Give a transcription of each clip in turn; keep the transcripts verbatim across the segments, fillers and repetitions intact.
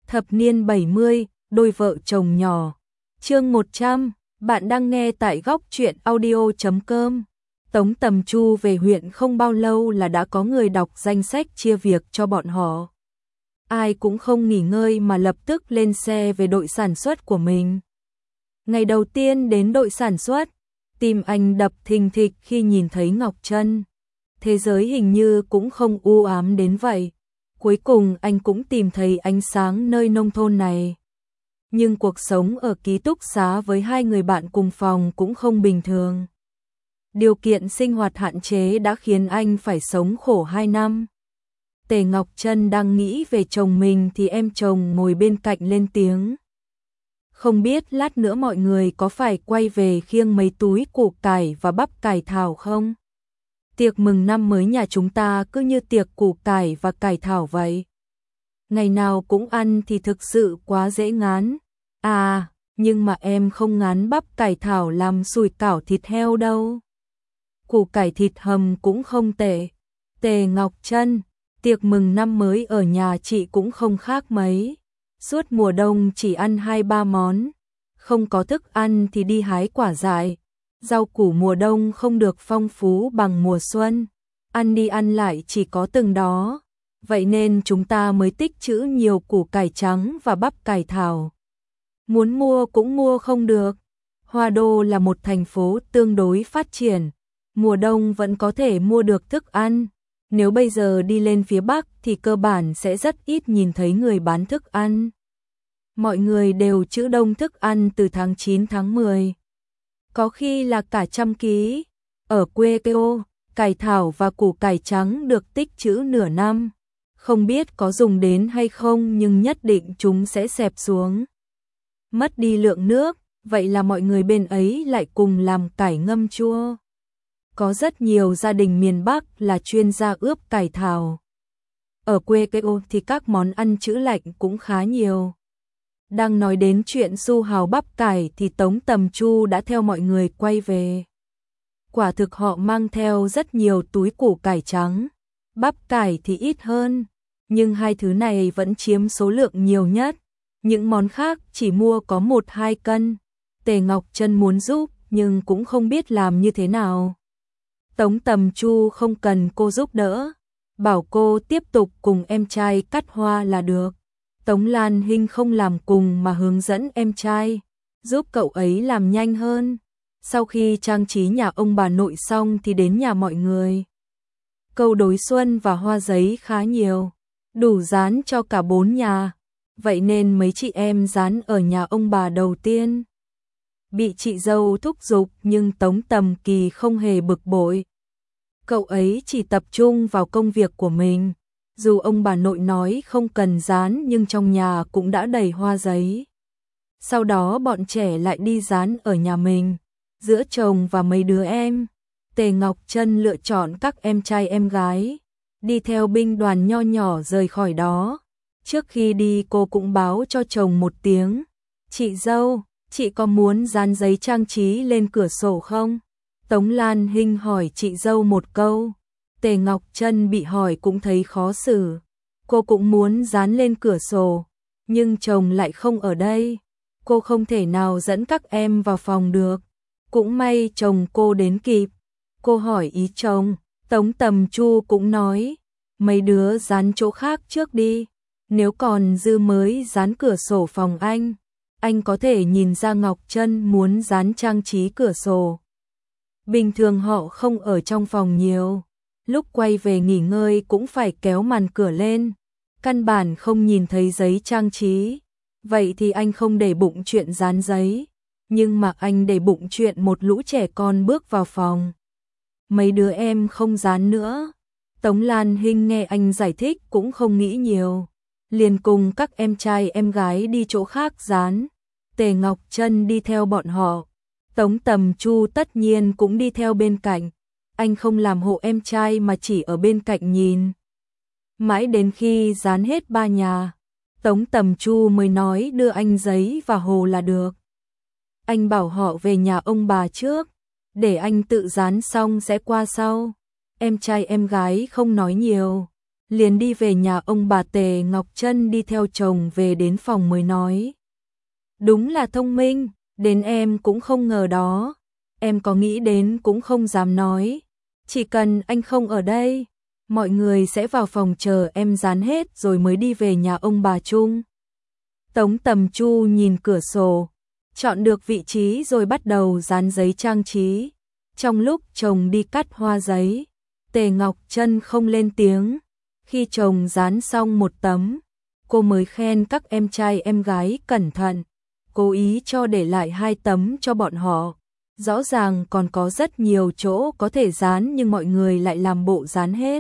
Thập niên bảy mươi, đôi vợ chồng nhỏ. Chương một trăm, bạn đang nghe tại góc truyện audio chấm com. Tống Tầm Chu về huyện không bao lâu là đã có người đọc danh sách chia việc cho bọn họ. Ai cũng không nghỉ ngơi mà lập tức lên xe về đội sản xuất của mình. Ngày đầu tiên đến đội sản xuất, tim anh đập thình thịch khi nhìn thấy Ngọc Trân. Thế giới hình như cũng không u ám đến vậy. Cuối cùng anh cũng tìm thấy ánh sáng nơi nông thôn này. Nhưng cuộc sống ở ký túc xá với hai người bạn cùng phòng cũng không bình thường. Điều kiện sinh hoạt hạn chế đã khiến anh phải sống khổ hai năm. Tề Ngọc Trân đang nghĩ về chồng mình thì em chồng ngồi bên cạnh lên tiếng. Không biết lát nữa mọi người có phải quay về khiêng mấy túi củ cải và bắp cải thảo không? Tiệc mừng năm mới nhà chúng ta cứ như tiệc củ cải và cải thảo vậy. Ngày nào cũng ăn thì thực sự quá dễ ngán. À, nhưng mà em không ngán bắp cải thảo làm sủi cảo thịt heo đâu. Củ cải thịt hầm cũng không tệ. Tề Ngọc Trân, tiệc mừng năm mới ở nhà chị cũng không khác mấy. Suốt mùa đông chỉ ăn hai ba món. Không có thức ăn thì đi hái quả dại. Rau củ mùa đông không được phong phú bằng mùa xuân. Ăn đi ăn lại chỉ có từng đó. Vậy nên chúng ta mới tích trữ nhiều củ cải trắng và bắp cải thảo. Muốn mua cũng mua không được. Hoa Đô là một thành phố tương đối phát triển. Mùa đông vẫn có thể mua được thức ăn. Nếu bây giờ đi lên phía Bắc thì cơ bản sẽ rất ít nhìn thấy người bán thức ăn. Mọi người đều trữ đông thức ăn từ tháng chín tháng mười. Có khi là cả trăm ký. Ở quê kêu, cải thảo và củ cải trắng được tích trữ nửa năm. Không biết có dùng đến hay không nhưng nhất định chúng sẽ xẹp xuống. Mất đi lượng nước, vậy là mọi người bên ấy lại cùng làm cải ngâm chua. Có rất nhiều gia đình miền Bắc là chuyên gia ướp cải thảo. Ở quê kêu thì các món ăn trữ lạnh cũng khá nhiều. Đang nói đến chuyện su hào bắp cải thì Tống Tầm Chu đã theo mọi người quay về. Quả thực họ mang theo rất nhiều túi củ cải trắng. Bắp cải thì ít hơn, nhưng hai thứ này vẫn chiếm số lượng nhiều nhất. Những món khác chỉ mua có một hai cân. Tề Ngọc Trân muốn giúp nhưng cũng không biết làm như thế nào. Tống Tầm Chu không cần cô giúp đỡ, bảo cô tiếp tục cùng em trai cắt hoa là được. Tống Lan Hinh không làm cùng mà hướng dẫn em trai, giúp cậu ấy làm nhanh hơn. Sau khi trang trí nhà ông bà nội xong thì đến nhà mọi người. Câu đối xuân và hoa giấy khá nhiều, đủ dán cho cả bốn nhà. Vậy nên mấy chị em dán ở nhà ông bà đầu tiên. Bị chị dâu thúc giục nhưng Tống Tầm Kỳ không hề bực bội. Cậu ấy chỉ tập trung vào công việc của mình. Dù ông bà nội nói không cần dán nhưng trong nhà cũng đã đầy hoa giấy. Sau đó bọn trẻ lại đi dán ở nhà mình. Giữa chồng và mấy đứa em, Tề Ngọc Trân lựa chọn các em trai em gái. Đi theo binh đoàn nho nhỏ rời khỏi đó. Trước khi đi cô cũng báo cho chồng một tiếng. Chị dâu, chị có muốn dán giấy trang trí lên cửa sổ không? Tống Lan Hinh hỏi chị dâu một câu. Tề Ngọc Trân bị hỏi cũng thấy khó xử. Cô cũng muốn dán lên cửa sổ, nhưng chồng lại không ở đây. Cô không thể nào dẫn các em vào phòng được. Cũng may chồng cô đến kịp. Cô hỏi ý chồng, Tống Tầm Chu cũng nói, mấy đứa dán chỗ khác trước đi. Nếu còn dư mới dán cửa sổ phòng anh. Anh có thể nhìn ra Ngọc Trân muốn dán trang trí cửa sổ. Bình thường họ không ở trong phòng nhiều. Lúc quay về nghỉ ngơi cũng phải kéo màn cửa lên. Căn bản không nhìn thấy giấy trang trí. Vậy thì anh không để bụng chuyện dán giấy. Nhưng mà anh để bụng chuyện một lũ trẻ con bước vào phòng. Mấy đứa em không dán nữa. Tống Lan Hinh nghe anh giải thích cũng không nghĩ nhiều. Liền cùng các em trai em gái đi chỗ khác dán. Tề Ngọc Trân đi theo bọn họ. Tống Tầm Chu tất nhiên cũng đi theo bên cạnh. Anh không làm hộ em trai mà chỉ ở bên cạnh nhìn. Mãi đến khi dán hết ba nhà, Tống Tầm Chu mới nói đưa anh giấy và hồ là được. Anh bảo họ về nhà ông bà trước, để anh tự dán xong sẽ qua sau. Em trai em gái không nói nhiều, liền đi về nhà ông bà. Tề Ngọc Trân đi theo chồng về đến phòng mới nói. Đúng là thông minh, đến em cũng không ngờ đó, em có nghĩ đến cũng không dám nói. Chỉ cần anh không ở đây, mọi người sẽ vào phòng chờ em dán hết rồi mới đi về nhà ông bà chung. Tống Tầm Chu nhìn cửa sổ, chọn được vị trí rồi bắt đầu dán giấy trang trí. Trong lúc chồng đi cắt hoa giấy, Tề Ngọc Trân không lên tiếng. Khi chồng dán xong một tấm, cô mới khen các em trai em gái cẩn thận, cố ý cho để lại hai tấm cho bọn họ. Rõ ràng còn có rất nhiều chỗ có thể dán nhưng mọi người lại làm bộ dán hết.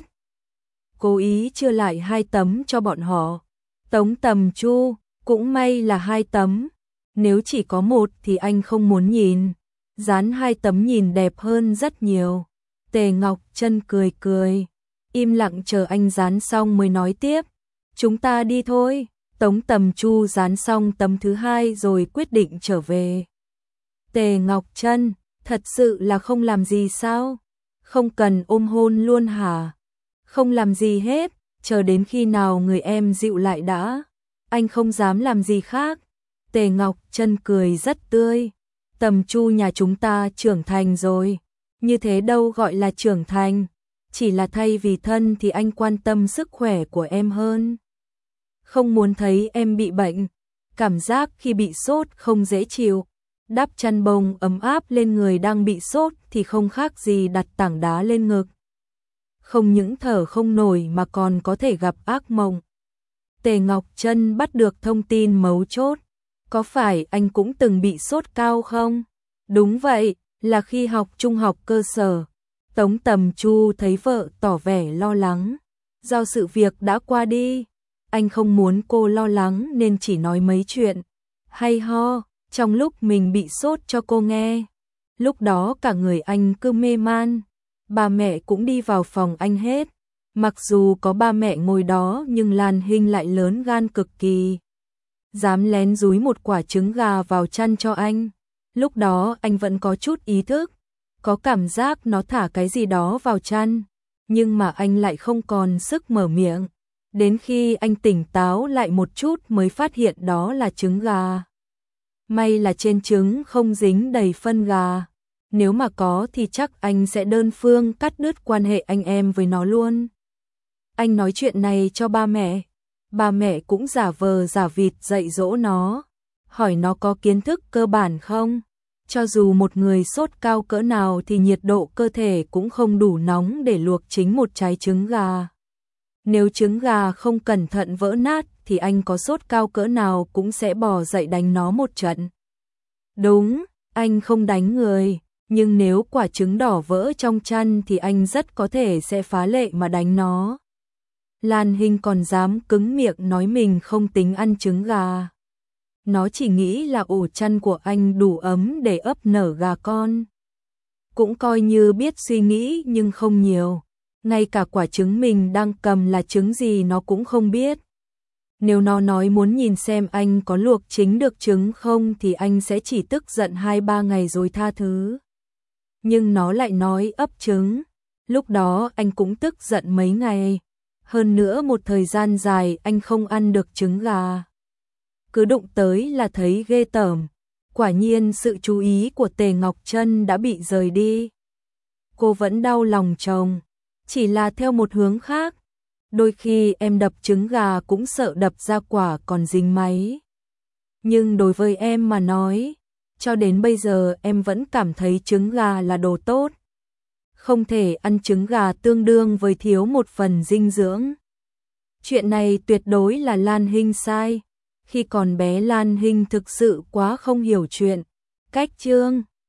Cố ý chưa lại hai tấm cho bọn họ. Tống Tầm Chu, cũng may là hai tấm. Nếu chỉ có một thì anh không muốn nhìn. Dán hai tấm nhìn đẹp hơn rất nhiều. Tề Ngọc Trân cười cười, im lặng chờ anh dán xong mới nói tiếp. Chúng ta đi thôi. Tống Tầm Chu dán xong tấm thứ hai rồi quyết định trở về. Tề Ngọc Trân, thật sự là không làm gì sao? Không cần ôm hôn luôn hả? Không làm gì hết, chờ đến khi nào người em dịu lại đã. Anh không dám làm gì khác. Tề Ngọc Trân cười rất tươi. Tầm Chu nhà chúng ta trưởng thành rồi. Như thế đâu gọi là trưởng thành. Chỉ là thay vì thân thì anh quan tâm sức khỏe của em hơn. Không muốn thấy em bị bệnh. Cảm giác khi bị sốt không dễ chịu. Đắp chăn bông ấm áp lên người đang bị sốt thì không khác gì đặt tảng đá lên ngực. Không những thở không nổi mà còn có thể gặp ác mộng. Tề Ngọc Trân bắt được thông tin mấu chốt. Có phải anh cũng từng bị sốt cao không? Đúng vậy, là khi học trung học cơ sở. Tống Tầm Chu thấy vợ tỏ vẻ lo lắng. Do sự việc đã qua đi, anh không muốn cô lo lắng nên chỉ nói mấy chuyện hay ho trong lúc mình bị sốt cho cô nghe. Lúc đó cả người anh cứ mê man. Ba mẹ cũng đi vào phòng anh hết. Mặc dù có ba mẹ ngồi đó nhưng Lan Hinh lại lớn gan cực kỳ. Dám lén dúi một quả trứng gà vào chăn cho anh. Lúc đó anh vẫn có chút ý thức. Có cảm giác nó thả cái gì đó vào chăn. Nhưng mà anh lại không còn sức mở miệng. Đến khi anh tỉnh táo lại một chút mới phát hiện đó là trứng gà. May là trên trứng không dính đầy phân gà. Nếu mà có thì chắc anh sẽ đơn phương cắt đứt quan hệ anh em với nó luôn. Anh nói chuyện này cho ba mẹ. Ba mẹ cũng giả vờ giả vịt dạy dỗ nó. Hỏi nó có kiến thức cơ bản không? Cho dù một người sốt cao cỡ nào thì nhiệt độ cơ thể cũng không đủ nóng để luộc chính một trái trứng gà. Nếu trứng gà không cẩn thận vỡ nát thì anh có sốt cao cỡ nào cũng sẽ bò dậy đánh nó một trận. Đúng, anh không đánh người, nhưng nếu quả trứng đỏ vỡ trong chăn thì anh rất có thể sẽ phá lệ mà đánh nó. Lan Hinh còn dám cứng miệng nói mình không tính ăn trứng gà. Nó chỉ nghĩ là ổ chăn của anh đủ ấm để ấp nở gà con. Cũng coi như biết suy nghĩ nhưng không nhiều. Ngay cả quả trứng mình đang cầm là trứng gì nó cũng không biết. Nếu nó nói muốn nhìn xem anh có luộc chính được trứng không thì anh sẽ chỉ tức giận hai ba ngày rồi tha thứ. Nhưng nó lại nói ấp trứng. Lúc đó anh cũng tức giận mấy ngày. Hơn nữa một thời gian dài anh không ăn được trứng gà. Cứ đụng tới là thấy ghê tởm. Quả nhiên sự chú ý của Tề Ngọc Trân đã bị rời đi. Cô vẫn đau lòng chồng, chỉ là theo một hướng khác. Đôi khi em đập trứng gà cũng sợ đập ra quả còn dính máy. Nhưng đối với em mà nói, cho đến bây giờ em vẫn cảm thấy trứng gà là đồ tốt. Không thể ăn trứng gà tương đương với thiếu một phần dinh dưỡng. Chuyện này tuyệt đối là Lan Hinh sai. Khi còn bé Lan Hinh thực sự quá không hiểu chuyện. Cách chương